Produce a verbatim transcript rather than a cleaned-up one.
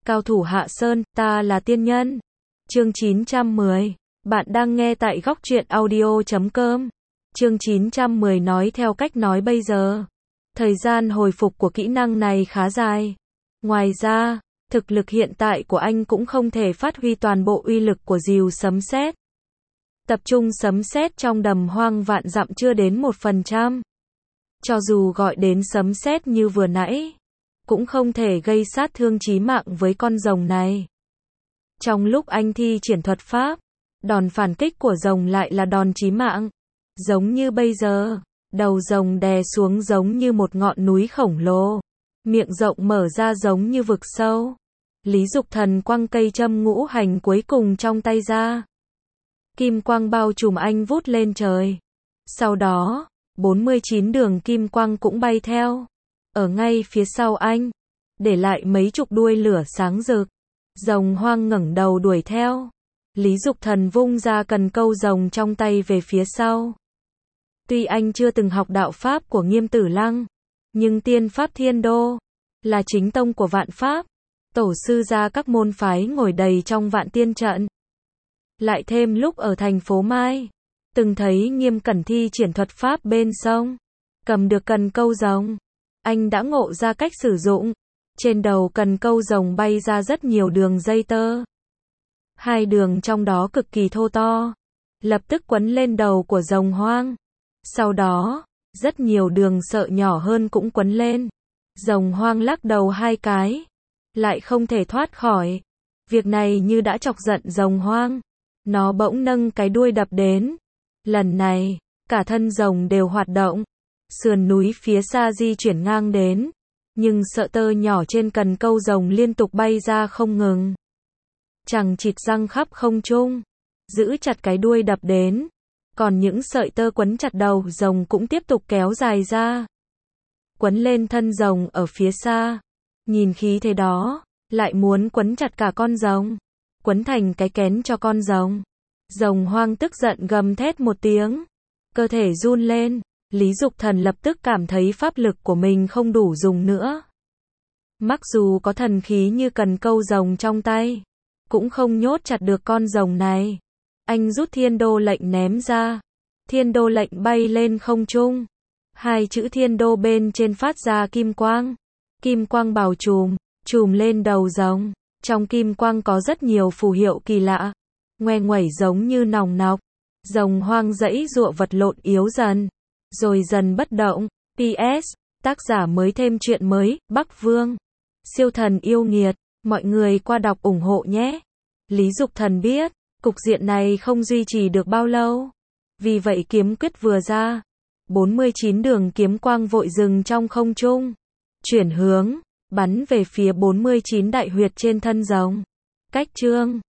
Cao thủ Hạ Sơn, ta là tiên nhân. Chương chín trăm mười. Bạn đang nghe tại góc truyện audio chấm com. Chương chín trăm mười nói theo cách nói bây giờ. Thời gian hồi phục của kỹ năng này khá dài. Ngoài ra, thực lực hiện tại của anh cũng không thể phát huy toàn bộ uy lực của dìu sấm sét. Tập trung sấm sét trong đầm hoang vạn dặm chưa đến một phần trăm. Cho dù gọi đến sấm sét như vừa nãy, cũng không thể gây sát thương chí mạng với con rồng này. Trong lúc anh thi triển thuật pháp, đòn phản kích của rồng lại là đòn chí mạng. Giống như bây giờ, đầu rồng đè xuống giống như một ngọn núi khổng lồ, miệng rộng mở ra giống như vực sâu. Lý Dục Thần quăng cây châm ngũ hành cuối cùng trong tay ra. Kim quang bao trùm anh vút lên trời. Sau đó, bốn mươi chín đường kim quang cũng bay theo. Ở ngay phía sau anh, để lại mấy chục đuôi lửa sáng rực. Rồng hoang ngẩng đầu đuổi theo. Lý Dục Thần vung ra cần câu rồng trong tay về phía sau. Tuy anh chưa từng học đạo pháp của Nghiêm Tử Lăng, nhưng tiên pháp Thiên Đô là chính tông của vạn pháp. Tổ sư gia các môn phái ngồi đầy trong vạn tiên trận. Lại thêm lúc ở thành phố Mai, từng thấy Nghiêm Cẩn thi triển thuật pháp bên sông, cầm được cần câu rồng, anh đã ngộ ra cách sử dụng. Trên đầu cần câu rồng bay ra rất nhiều đường dây tơ. Hai đường trong đó cực kỳ thô to, lập tức quấn lên đầu của rồng hoang. Sau đó, rất nhiều đường sợi nhỏ hơn cũng quấn lên. Rồng hoang lắc đầu hai cái, lại không thể thoát khỏi. Việc này như đã chọc giận rồng hoang. Nó bỗng nâng cái đuôi đập đến. Lần này, cả thân rồng đều hoạt động. Sườn núi phía xa di chuyển ngang đến. Nhưng sợi tơ nhỏ trên cần câu rồng liên tục bay ra không ngừng. Chằng chịt răng khắp không trung, giữ chặt cái đuôi đập đến. Còn những sợi tơ quấn chặt đầu rồng cũng tiếp tục kéo dài ra, quấn lên thân rồng ở phía xa. Nhìn khí thế đó, lại muốn quấn chặt cả con rồng, quấn thành cái kén cho con rồng. Rồng hoang tức giận gầm thét một tiếng, cơ thể run lên. Lý Dục Thần lập tức cảm thấy pháp lực của mình không đủ dùng nữa. Mặc dù có thần khí như cần câu rồng trong tay, cũng không nhốt chặt được con rồng này. Anh rút Thiên Đô lệnh ném ra. Thiên Đô lệnh bay lên không trung. Hai chữ Thiên Đô bên trên phát ra kim quang. Kim quang bao trùm, trùm lên đầu rồng. Trong kim quang có rất nhiều phù hiệu kỳ lạ, ngoe nguẩy giống như nòng nọc. Rồng hoang dãy giụa vật lộn yếu dần, rồi dần bất động. pê ét. Tác giả mới thêm chuyện mới, Bắc Vương. Siêu thần yêu nghiệt. Mọi người qua đọc ủng hộ nhé. Lý Dục Thần biết, cục diện này không duy trì được bao lâu. Vì vậy kiếm quyết vừa ra, bốn mươi chín đường kiếm quang vội dừng trong không trung. Chuyển hướng, bắn về phía bốn mươi chín đại huyệt trên thân rồng. Cách chương